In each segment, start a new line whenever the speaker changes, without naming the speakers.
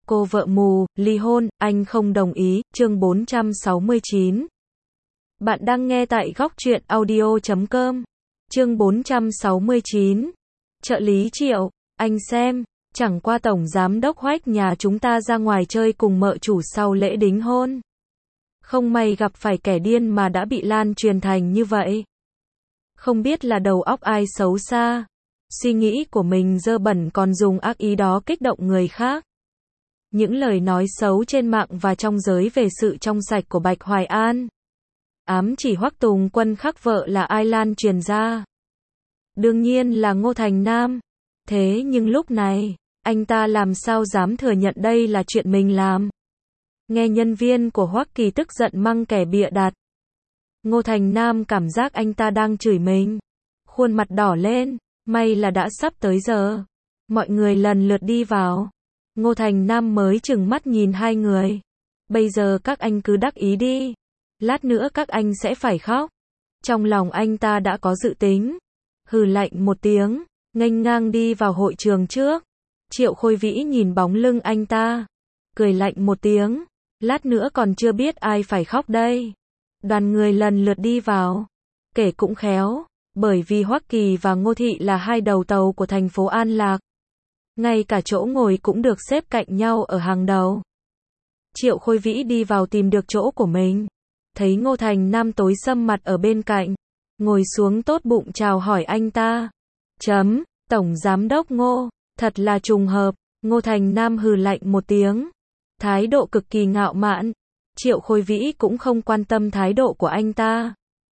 Cô vợ mù, ly hôn, anh không đồng ý, chương 469. Bạn đang nghe tại góc truyện audio.com. Chương 469. Trợ lý Triệu, anh xem, chẳng qua tổng giám đốc Hoách nhà chúng ta ra ngoài chơi cùng mợ chủ sau lễ đính hôn. Không may gặp phải kẻ điên mà đã bị lan truyền thành như vậy. Không biết là đầu óc ai xấu xa, suy nghĩ của mình dơ bẩn còn dùng ác ý đó kích động người khác. Những lời nói xấu trên mạng và trong giới về sự trong sạch của Bạch Hoài An. Ám chỉ Hoắc Tùng Quân khắc vợ là ai lan truyền ra? Đương nhiên là Ngô Thành Nam. Thế nhưng lúc này, anh ta làm sao dám thừa nhận đây là chuyện mình làm? Nghe nhân viên của Hoắc Kỳ tức giận mắng kẻ bịa đặt. Ngô Thành Nam cảm giác anh ta đang chửi mình. Khuôn mặt đỏ lên, may là đã sắp tới giờ. Mọi người lần lượt đi vào. Ngô Thành Nam mới chừng mắt nhìn hai người. Bây giờ các anh cứ đắc ý đi. Lát nữa các anh sẽ phải khóc. Trong lòng anh ta đã có dự tính. Hừ lạnh một tiếng, nghênh ngang đi vào hội trường trước. Triệu Khôi Vĩ nhìn bóng lưng anh ta. Cười lạnh một tiếng. Lát nữa còn chưa biết ai phải khóc đây. Đoàn người lần lượt đi vào. Kể cũng khéo, bởi vì Hoắc Kỳ và Ngô Thị là hai đầu tàu của thành phố An Lạc. Ngay cả chỗ ngồi cũng được xếp cạnh nhau ở hàng đầu. Triệu Khôi Vĩ đi vào tìm được chỗ của mình. Thấy Ngô Thành Nam tối sầm mặt ở bên cạnh. Ngồi xuống tốt bụng chào hỏi anh ta. Tổng giám đốc Ngô, thật là trùng hợp. Ngô Thành Nam hừ lạnh một tiếng. Thái độ cực kỳ ngạo mạn. Triệu Khôi Vĩ cũng không quan tâm thái độ của anh ta.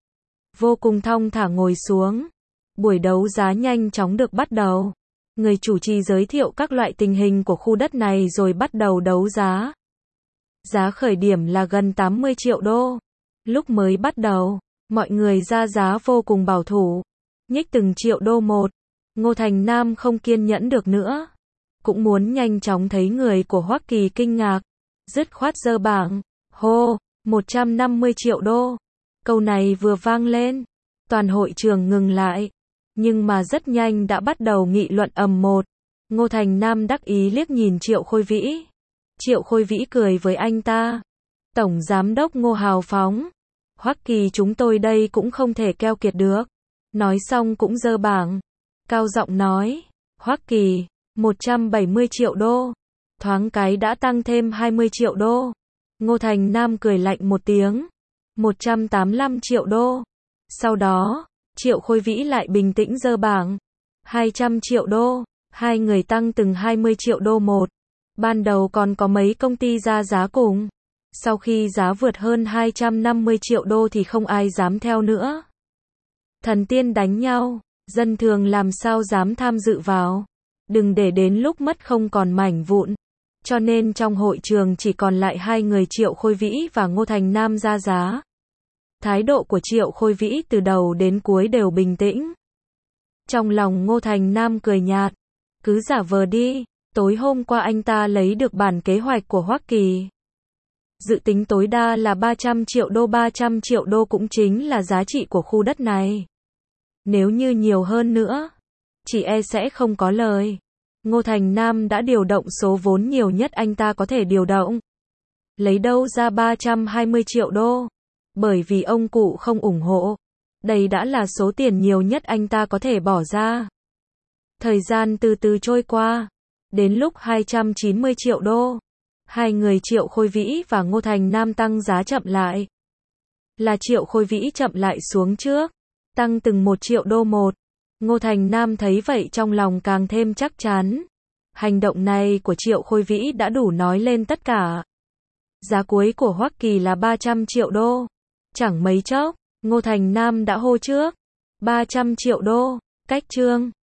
Vô cùng thong thả ngồi xuống. Buổi đấu giá nhanh chóng được bắt đầu. Người chủ trì giới thiệu các loại tình hình của khu đất này rồi bắt đầu đấu giá. Giá khởi điểm là gần 80 triệu đô. Lúc mới bắt đầu, mọi người ra giá vô cùng bảo thủ. Nhích từng triệu đô một. Ngô Thành Nam không kiên nhẫn được nữa. Cũng muốn nhanh chóng thấy người của Hoắc Kỳ kinh ngạc. Dứt khoát giơ bảng. Hô, 150 triệu đô. Câu này vừa vang lên. Toàn hội trường ngừng lại. Nhưng mà rất nhanh đã bắt đầu nghị luận ầm một. Ngô Thành Nam đắc ý liếc nhìn Triệu Khôi Vĩ. Triệu Khôi Vĩ cười với anh ta. Tổng giám đốc Ngô hào phóng. Hoắc Kỳ chúng tôi đây cũng không thể keo kiệt được. Nói xong cũng giơ bảng. Cao giọng nói. Hoắc Kỳ, 170 triệu đô. Thoáng cái đã tăng thêm 20 triệu đô. Ngô Thành Nam cười lạnh một tiếng. 185 triệu đô. Sau đó, Triệu Khôi Vĩ lại bình tĩnh giơ bảng. 200 triệu đô. Hai người tăng từng 20 triệu đô một. Ban đầu còn có mấy công ty ra giá cùng. Sau khi giá vượt hơn 250 triệu đô thì không ai dám theo nữa. Thần tiên đánh nhau, dân thường làm sao dám tham dự vào. Đừng để đến lúc mất không còn mảnh vụn. Cho nên trong hội trường chỉ còn lại hai người Triệu Khôi Vĩ và Ngô Thành Nam ra giá. Thái độ của Triệu Khôi Vĩ từ đầu đến cuối đều bình tĩnh. Trong lòng Ngô Thành Nam cười nhạt. Cứ giả vờ đi, tối hôm qua anh ta lấy được bản kế hoạch của Hoắc Kỳ. Dự tính tối đa là 300 triệu đô, 300 triệu đô cũng chính là giá trị của khu đất này. Nếu như nhiều hơn nữa, chỉ e sẽ không có lời. Ngô Thành Nam đã điều động số vốn nhiều nhất anh ta có thể điều động. Lấy đâu ra 320 triệu đô? Bởi vì ông cụ không ủng hộ. Đây đã là số tiền nhiều nhất anh ta có thể bỏ ra. Thời gian từ từ trôi qua. Đến lúc 290 triệu đô. Hai người Triệu Khôi Vĩ và Ngô Thành Nam tăng giá chậm lại. Là Triệu Khôi Vĩ chậm lại xuống trước. Tăng từng 1 triệu đô một. Ngô Thành Nam thấy vậy trong lòng càng thêm chắc chắn. Hành động này của Triệu Khôi Vĩ đã đủ nói lên tất cả. Giá cuối của Hoắc Kỳ là 300 triệu đô. Chẳng mấy chốc, Ngô Thành Nam đã hô trước. 300 triệu đô, cách chương.